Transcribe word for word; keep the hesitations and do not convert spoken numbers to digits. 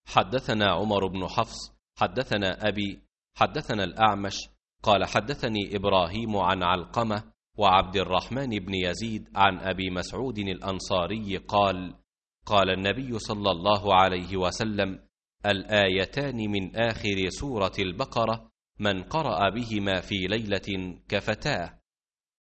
حدثنا عمر بن حفص حدثنا أبي حدثنا الأعمش قال حدثني إبراهيم عن علقمة وعبد الرحمن بن يزيد عن أبي مسعود الأنصاري قال قال النبي صلى الله عليه وسلم: الآيتان من آخر سورة البقرة من قرأ بهما في ليلة كفتاه.